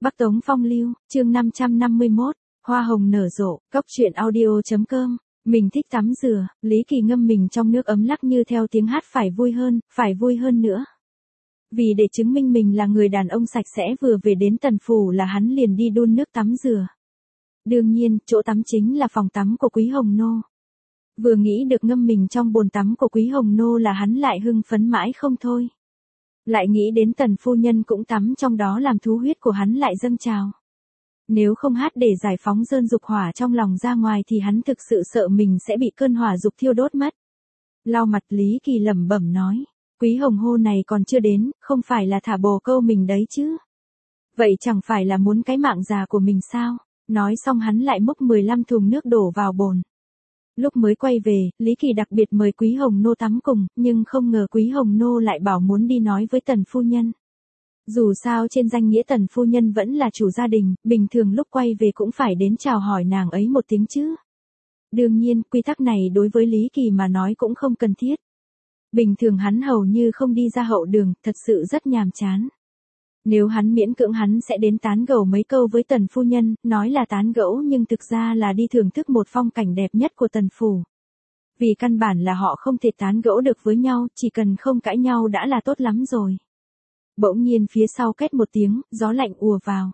Bắc Tống Phong Lưu, chương 551, Hoa hồng nở rộ, Cốc truyện audio.com. Mình thích tắm dừa, Lý Kỳ ngâm mình trong nước ấm lắc như theo tiếng hát phải vui hơn nữa. Vì để chứng minh mình là người đàn ông sạch sẽ vừa về đến Tần Phủ là hắn liền đi đun nước tắm dừa. Đương nhiên, chỗ tắm chính là phòng tắm của Quý Hồng Nô. Vừa nghĩ được ngâm mình trong bồn tắm của Quý Hồng Nô là hắn lại hưng phấn mãi không thôi. Lại nghĩ đến Tần phu nhân cũng tắm trong đó làm thú huyết của hắn lại dâng trào. Nếu không hát để giải phóng dơn dục hỏa trong lòng ra ngoài thì hắn thực sự sợ mình sẽ bị cơn hỏa dục thiêu đốt mất. Lau mặt Lý Kỳ lẩm bẩm nói, Quý Hồng Hô này còn chưa đến, không phải là thả bồ câu mình đấy chứ. Vậy chẳng phải là muốn cái mạng già của mình sao? Nói xong hắn lại múc 15 thùng nước đổ vào bồn. Lúc mới quay về, Lý Kỳ đặc biệt mời Quý Hồng Nô tắm cùng, nhưng không ngờ Quý Hồng Nô lại bảo muốn đi nói với Tần phu nhân. Dù sao trên danh nghĩa Tần phu nhân vẫn là chủ gia đình, bình thường lúc quay về cũng phải đến chào hỏi nàng ấy một tiếng chứ. Đương nhiên, quy tắc này đối với Lý Kỳ mà nói cũng không cần thiết. Bình thường hắn hầu như không đi ra hậu đường, thật sự rất nhàm chán. Nếu hắn miễn cưỡng hắn sẽ đến tán gẫu mấy câu với Tần phu nhân, nói là tán gẫu nhưng thực ra là đi thưởng thức một phong cảnh đẹp nhất của Tần Phủ. Vì căn bản là họ không thể tán gẫu được với nhau, chỉ cần không cãi nhau đã là tốt lắm rồi. Bỗng nhiên phía sau két một tiếng, gió lạnh ùa vào.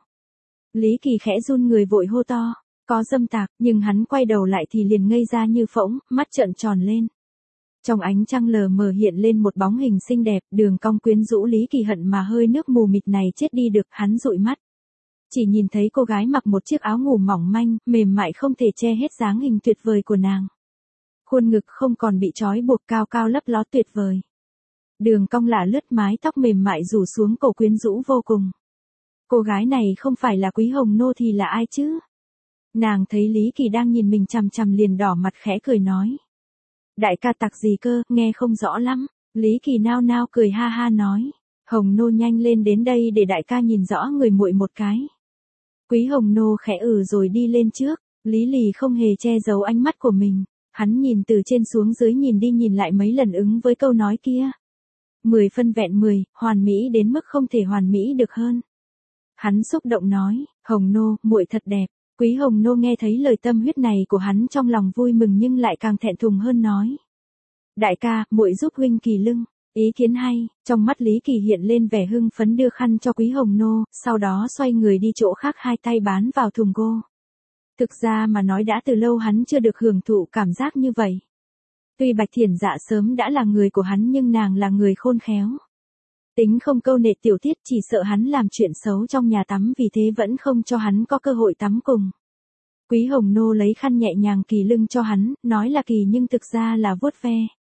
Lý Kỳ khẽ run người vội hô to, có dâm tặc, nhưng hắn quay đầu lại thì liền ngây ra như phỗng, mắt trợn tròn lên. Trong ánh trăng lờ mờ hiện lên một bóng hình xinh đẹp, đường cong quyến rũ. Lý Kỳ hận mà hơi nước mù mịt này chết đi được, hắn dụi mắt. Chỉ nhìn thấy cô gái mặc một chiếc áo ngủ mỏng manh, mềm mại không thể che hết dáng hình tuyệt vời của nàng. Khuôn ngực không còn bị trói buộc, cao cao lấp ló tuyệt vời. Đường cong lả lướt, mái tóc mềm mại rủ xuống cổ quyến rũ vô cùng. Cô gái này không phải là Quý Hồng Nô thì là ai chứ? Nàng thấy Lý Kỳ đang nhìn mình chằm chằm liền đỏ mặt khẽ cười nói. Đại ca tặc gì cơ, nghe không rõ lắm. Lý Kỳ nao nao cười ha ha nói. Hồng Nô nhanh lên đến đây để đại ca nhìn rõ người muội một cái. Quý Hồng Nô khẽ rồi đi lên trước. Lý Lì không hề che giấu ánh mắt của mình. Hắn nhìn từ trên xuống dưới, nhìn đi nhìn lại mấy lần ứng với câu nói kia. 10 phân vẹn 10, hoàn mỹ đến mức không thể hoàn mỹ được hơn. Hắn xúc động nói, Hồng Nô, muội thật đẹp. Quý Hồng Nô nghe thấy lời tâm huyết này của hắn trong lòng vui mừng nhưng lại càng thẹn thùng hơn nói. Đại ca, muội giúp huynh kỳ lưng. Ý kiến hay. Trong mắt Lý Kỳ hiện lên vẻ hưng phấn, đưa khăn cho Quý Hồng Nô, sau đó xoay người đi chỗ khác, hai tay bán vào thùng gô. Thực ra mà nói đã từ lâu hắn chưa được hưởng thụ cảm giác như vậy. Tuy Bạch Thiển Dạ sớm đã là người của hắn nhưng nàng là người khôn khéo. Tính không câu nệ tiểu tiết, chỉ sợ hắn làm chuyện xấu trong nhà tắm, vì thế vẫn không cho hắn có cơ hội tắm cùng. Quý Hồng Nô lấy khăn nhẹ nhàng kỳ lưng cho hắn, nói là kỳ nhưng thực ra là vuốt ve.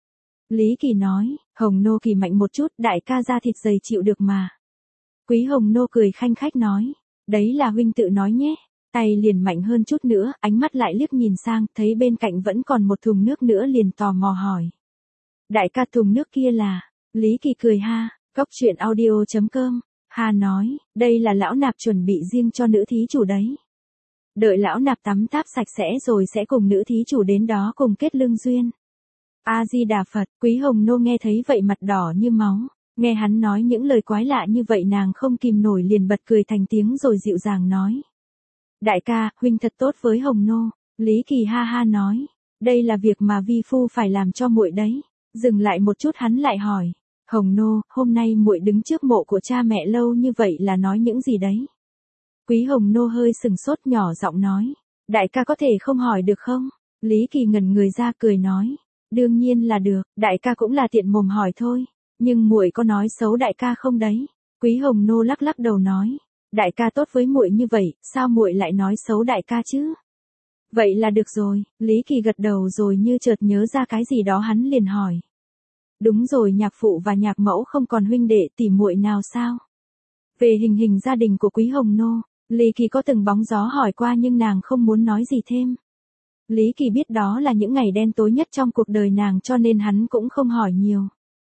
Lý Kỳ nói, Hồng Nô kỳ mạnh một chút, đại ca da thịt dày chịu được mà. Quý Hồng Nô cười khanh khách nói, đấy là huynh tự nói nhé. Tay liền mạnh hơn chút nữa, ánh mắt lại liếc nhìn sang, thấy bên cạnh vẫn còn một thùng nước nữa liền tò mò hỏi. Đại ca thùng nước kia là, Lý Kỳ cười ha, Cốc truyện audio.com, ha nói, đây là lão nạp chuẩn bị riêng cho nữ thí chủ đấy. Đợi lão nạp tắm táp sạch sẽ rồi sẽ cùng nữ thí chủ đến đó cùng kết lương duyên. A-di-đà Phật. Quý Hồng Nô nghe thấy vậy mặt đỏ như máu, nghe hắn nói những lời quái lạ như vậy nàng không kìm nổi liền bật cười thành tiếng rồi dịu dàng nói. Đại ca, huynh thật tốt với Hồng Nô. Lý Kỳ ha ha nói, đây là việc mà vi phu phải làm cho muội đấy. Dừng lại một chút hắn lại hỏi, Hồng Nô, hôm nay muội đứng trước mộ của cha mẹ lâu như vậy là nói những gì đấy? Quý Hồng Nô hơi sừng sốt, nhỏ giọng nói, đại ca có thể không hỏi được không? Lý Kỳ ngẩn người ra cười nói, đương nhiên là được, đại ca cũng là tiện mồm hỏi thôi, nhưng muội có nói xấu đại ca không đấy? Quý Hồng Nô lắc lắc đầu nói, đại ca tốt với muội như vậy, sao muội lại nói xấu đại ca chứ? Vậy là được rồi. Lý Kỳ gật đầu rồi như chợt nhớ ra cái gì đó hắn liền hỏi. Đúng rồi, nhạc phụ và nhạc mẫu không còn huynh đệ tỉ muội nào sao? Về hình hình gia đình của Quý Hồng Nô, Lý Kỳ có từng bóng gió hỏi qua nhưng nàng không muốn nói gì thêm. Lý Kỳ biết đó là những ngày đen tối nhất trong cuộc đời nàng cho nên hắn cũng không hỏi nhiều.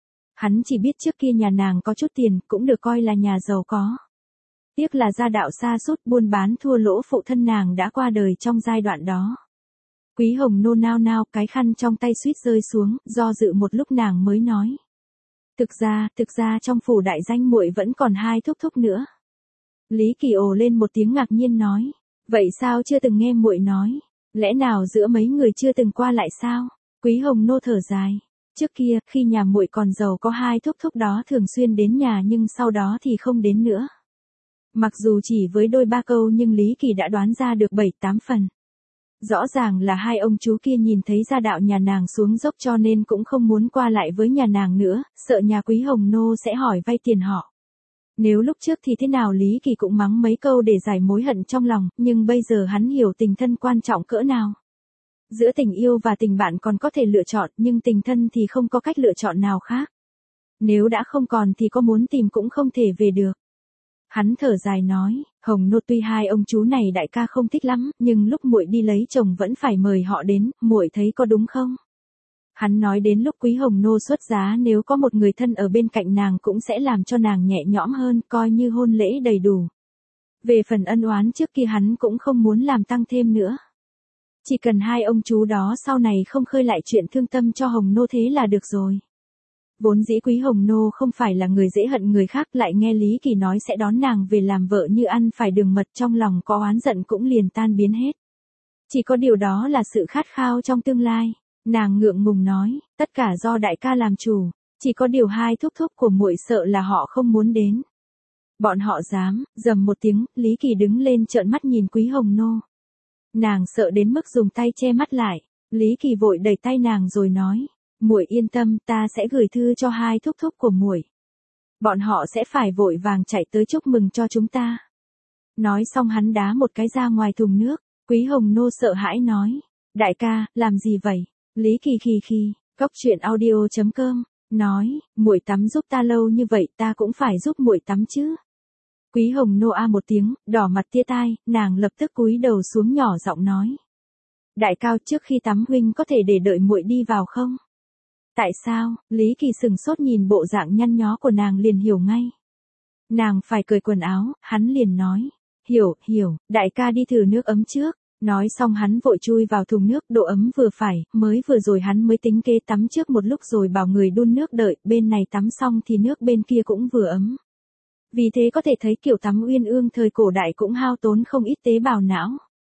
Hắn chỉ biết trước kia nhà nàng có chút tiền, cũng được coi là nhà giàu có. Tiếc là gia đạo sa sút, buôn bán thua lỗ, phụ thân nàng đã qua đời trong giai đoạn đó. Quý Hồng Nô nao nao, cái khăn trong tay suýt rơi xuống, do dự một lúc nàng mới nói. Thực ra trong phủ đại danh muội vẫn còn hai thúc thúc nữa. Lý Kỳ ồ lên một tiếng ngạc nhiên nói. Vậy sao chưa từng nghe muội nói? Lẽ nào giữa mấy người chưa từng qua lại sao? Quý Hồng Nô thở dài. Trước kia, khi nhà muội còn giàu có hai thúc thúc đó thường xuyên đến nhà nhưng sau đó thì không đến nữa. Mặc dù chỉ với đôi ba câu nhưng Lý Kỳ đã đoán ra được 7-8 phần. Rõ ràng là hai ông chú kia nhìn thấy gia đạo nhà nàng xuống dốc cho nên cũng không muốn qua lại với nhà nàng nữa, sợ nhà Quý Hồng Nô sẽ hỏi vay tiền họ. Nếu lúc trước thì thế nào Lý Kỳ cũng mắng mấy câu để giải mối hận trong lòng, nhưng bây giờ hắn hiểu tình thân quan trọng cỡ nào. Giữa tình yêu và tình bạn còn có thể lựa chọn nhưng tình thân thì không có cách lựa chọn nào khác. Nếu đã không còn thì có muốn tìm cũng không thể về được. Hắn thở dài nói, Hồng Nô tuy hai ông chú này đại ca không thích lắm, nhưng lúc muội đi lấy chồng vẫn phải mời họ đến, muội thấy có đúng không? Hắn nói đến lúc Quý Hồng Nô xuất giá nếu có một người thân ở bên cạnh nàng cũng sẽ làm cho nàng nhẹ nhõm hơn, coi như hôn lễ đầy đủ. Về phần ân oán trước kia hắn cũng không muốn làm tăng thêm nữa. Chỉ cần hai ông chú đó sau này không khơi lại chuyện thương tâm cho Hồng Nô thế là được rồi. Vốn dĩ Quý Hồng Nô không phải là người dễ hận người khác, lại nghe Lý Kỳ nói sẽ đón nàng về làm vợ như ăn phải đường mật, trong lòng có oán giận cũng liền tan biến hết. Chỉ có điều đó là sự khát khao trong tương lai. Nàng ngượng ngùng nói, tất cả do đại ca làm chủ, chỉ có điều hai thúc thúc của muội sợ là họ không muốn đến. Bọn họ dám, rầm một tiếng, Lý Kỳ đứng lên trợn mắt nhìn Quý Hồng Nô. Nàng sợ đến mức dùng tay che mắt lại, Lý Kỳ vội đẩy tay nàng rồi nói, muội yên tâm, ta sẽ gửi thư cho hai thúc thúc của muội. Bọn họ sẽ phải vội vàng chạy tới chúc mừng cho chúng ta. Nói xong hắn đá một cái ra ngoài thùng nước, Quý Hồng Nô sợ hãi nói, đại ca, làm gì vậy? Lý Kỳ khì, Cốc Truyện Audio.com, nói, muội tắm giúp ta lâu như vậy ta cũng phải giúp muội tắm chứ. Quý Hồng Nô a một tiếng, đỏ mặt tia tai, nàng lập tức cúi đầu xuống nhỏ giọng nói. Đại cao, trước khi tắm huynh có thể để đợi muội đi vào không? Tại sao? Lý Kỳ sừng sốt nhìn bộ dạng nhăn nhó của nàng liền hiểu ngay. Nàng phải cởi quần áo, hắn liền nói. Hiểu, đại ca đi thử nước ấm trước. Nói xong hắn vội chui vào thùng nước, độ ấm vừa phải, mới vừa rồi hắn mới tính kế tắm trước một lúc rồi bảo người đun nước đợi, bên này tắm xong thì nước bên kia cũng vừa ấm. Vì thế có thể thấy kiểu tắm uyên ương thời cổ đại cũng hao tốn không ít tế bào não.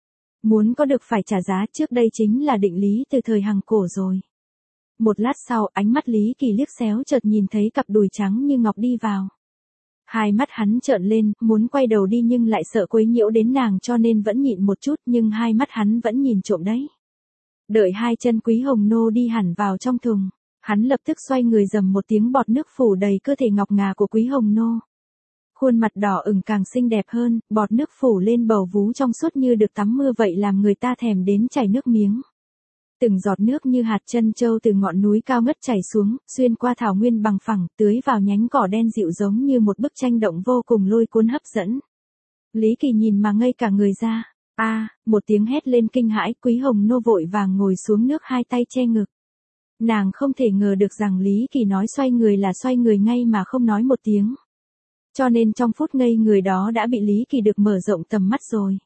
Muốn có được phải trả giá, trước đây chính là định lý từ thời Hằng cổ rồi. Một lát sau, ánh mắt Lý Kỳ liếc xéo chợt nhìn thấy cặp đùi trắng như ngọc đi vào. Hai mắt hắn trợn lên, muốn quay đầu đi nhưng lại sợ quấy nhiễu đến nàng cho nên vẫn nhịn một chút, nhưng hai mắt hắn vẫn nhìn trộm đấy. Đợi hai chân Quý Hồng Nô đi hẳn vào trong thùng, hắn lập tức xoay người dầm một tiếng, bọt nước phủ đầy cơ thể ngọc ngà của Quý Hồng Nô. Khuôn mặt đỏ ửng càng xinh đẹp hơn, bọt nước phủ lên bầu vú trong suốt như được tắm mưa vậy làm người ta thèm đến chảy nước miếng. Từng giọt nước như hạt trân châu từ ngọn núi cao ngất chảy xuống, xuyên qua thảo nguyên bằng phẳng, tưới vào nhánh cỏ đen dịu giống như một bức tranh động vô cùng lôi cuốn hấp dẫn. Lý Kỳ nhìn mà ngây cả người ra. Một tiếng hét lên kinh hãi, Quý Hồng Nô vội vàng ngồi xuống nước, hai tay che ngực. Nàng không thể ngờ được rằng Lý Kỳ nói xoay người là xoay người ngay mà không nói một tiếng. Cho nên trong phút ngây người đó đã bị Lý Kỳ được mở rộng tầm mắt rồi.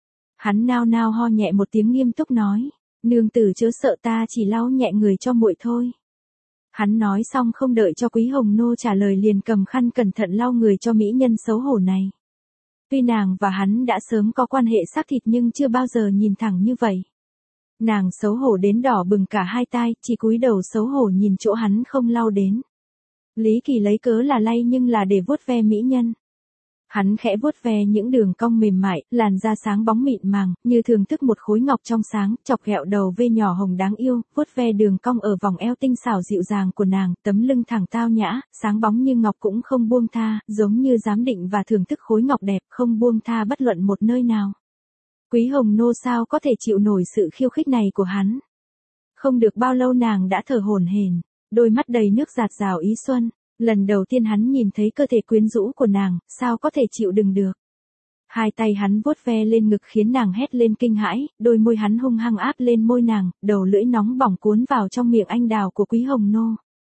Hắn nao nao ho nhẹ một tiếng nghiêm túc nói. Nương tử chớ sợ, ta chỉ lau nhẹ người cho muội thôi. Hắn nói xong không đợi cho Quý Hồng Nô trả lời liền cầm khăn cẩn thận lau người cho mỹ nhân xấu hổ này. Tuy nàng và hắn đã sớm có quan hệ xác thịt nhưng chưa bao giờ nhìn thẳng như vậy. Nàng xấu hổ đến đỏ bừng cả hai tai, chỉ cúi đầu xấu hổ nhìn chỗ hắn không lau đến. Lý Kỳ lấy cớ là lay nhưng là để vuốt ve mỹ nhân. Hắn khẽ vuốt ve những đường cong mềm mại, làn da sáng bóng mịn màng, như thưởng thức một khối ngọc trong sáng, chọc ghẹo đầu vê nhỏ hồng đáng yêu, vuốt ve đường cong ở vòng eo tinh xảo dịu dàng của nàng, tấm lưng thẳng tao nhã, sáng bóng như ngọc cũng không buông tha, giống như giám định và thưởng thức khối ngọc đẹp, không buông tha bất luận một nơi nào. Quý Hồng Nô sao có thể chịu nổi sự khiêu khích này của hắn. Không được bao lâu nàng đã thở hổn hển, đôi mắt đầy nước dạt dào ý xuân. Lần đầu tiên hắn nhìn thấy cơ thể quyến rũ của nàng, sao có thể chịu đựng được. Hai tay hắn vuốt ve lên ngực khiến nàng hét lên kinh hãi, đôi môi hắn hung hăng áp lên môi nàng, đầu lưỡi nóng bỏng cuốn vào trong miệng anh đào của Quý Hồng Nô.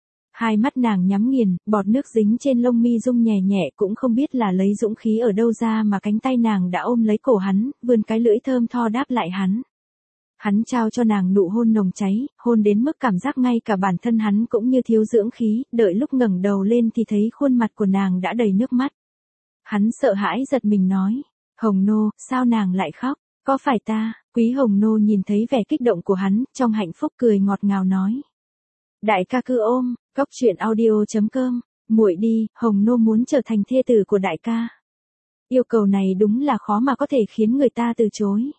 Hai mắt nàng nhắm nghiền, bọt nước dính trên lông mi rung nhẹ nhẹ, cũng không biết là lấy dũng khí ở đâu ra mà cánh tay nàng đã ôm lấy cổ hắn, vươn cái lưỡi thơm tho đáp lại hắn. Hắn trao cho nàng nụ hôn nồng cháy, hôn đến mức cảm giác ngay cả bản thân hắn cũng như thiếu dưỡng khí, đợi lúc ngẩng đầu lên thì thấy khuôn mặt của nàng đã đầy nước mắt. Hắn sợ hãi giật mình nói. Hồng Nô, sao nàng lại khóc? Có phải ta? Quý Hồng Nô nhìn thấy vẻ kích động của hắn, trong hạnh phúc cười ngọt ngào nói. Đại ca cứ ôm, cóc truyện audio.com, muội đi, Hồng Nô muốn trở thành thê tử của đại ca. Yêu cầu này đúng là khó mà có thể khiến người ta từ chối.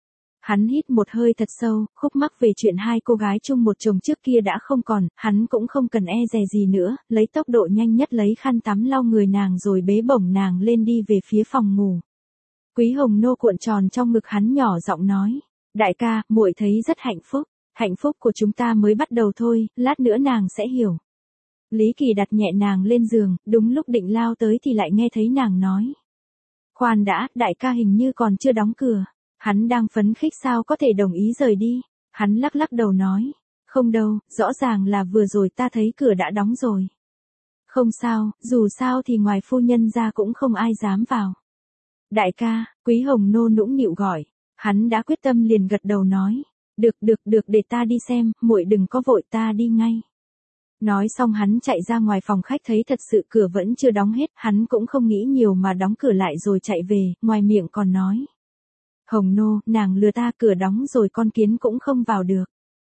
Hắn hít một hơi thật sâu, khúc mắc về chuyện hai cô gái chung một chồng trước kia đã không còn, hắn cũng không cần e dè gì nữa, lấy tốc độ nhanh nhất lấy khăn tắm lau người nàng rồi bế bổng nàng lên đi về phía phòng ngủ. Quý Hồng Nô cuộn tròn trong ngực hắn nhỏ giọng nói, đại ca, muội thấy rất hạnh phúc của chúng ta mới bắt đầu thôi, lát nữa nàng sẽ hiểu. Lý Kỳ đặt nhẹ nàng lên giường, đúng lúc định lao tới thì lại nghe thấy nàng nói. Khoan đã, đại ca hình như còn chưa đóng cửa. Hắn đang phấn khích sao có thể đồng ý rời đi. Hắn lắc lắc đầu nói. Không đâu, rõ ràng là vừa rồi ta thấy cửa đã đóng rồi. Không sao, dù sao thì ngoài phu nhân ra cũng không ai dám vào. Đại ca, Quý Hồng Nô nũng nịu gọi. Hắn đã quyết tâm liền gật đầu nói. Được, để ta đi xem, muội đừng có vội, ta đi ngay. Nói xong hắn chạy ra ngoài phòng khách thấy thật sự cửa vẫn chưa đóng hết, hắn cũng không nghĩ nhiều mà đóng cửa lại rồi chạy về, ngoài miệng còn nói. Hồng Nô, nàng lừa ta, cửa đóng rồi con kiến cũng không vào được.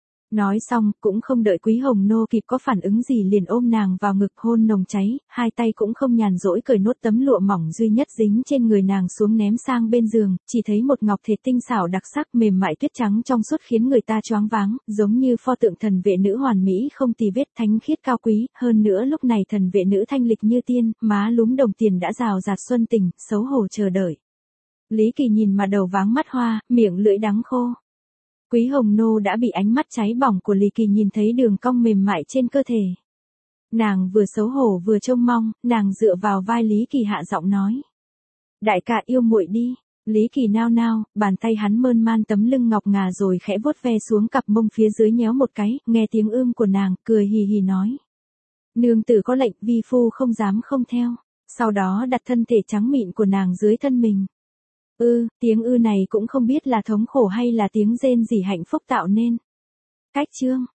Nói xong, cũng không đợi Quý Hồng Nô kịp có phản ứng gì liền ôm nàng vào ngực hôn nồng cháy, hai tay cũng không nhàn rỗi cởi nốt tấm lụa mỏng duy nhất dính trên người nàng xuống ném sang bên giường, chỉ thấy một ngọc thịt tinh xảo đặc sắc mềm mại tuyết trắng trong suốt khiến người ta choáng váng, giống như pho tượng thần vệ nữ hoàn mỹ không tì vết thánh khiết cao quý, hơn nữa lúc này thần vệ nữ thanh lịch như tiên, má lúm đồng tiền đã rào rạt xuân tình, xấu hổ chờ đợi. Lý Kỳ nhìn mà đầu váng mắt hoa, miệng lưỡi đắng khô. Quý Hồng Nô đã bị ánh mắt cháy bỏng của Lý Kỳ nhìn thấy đường cong mềm mại trên cơ thể. Nàng vừa xấu hổ vừa trông mong, nàng dựa vào vai Lý Kỳ hạ giọng nói. Đại ca yêu muội đi. Lý Kỳ nao nao, bàn tay hắn mơn man tấm lưng ngọc ngà rồi khẽ vuốt ve xuống cặp mông phía dưới nhéo một cái, nghe tiếng ưm của nàng, cười hì hì nói. Nương tử có lệnh, vi phu không dám không theo. Sau đó đặt thân thể trắng mịn của nàng dưới thân mình. Tiếng ư này cũng không biết là thống khổ hay là tiếng rên rỉ hạnh phúc tạo nên. Cách chương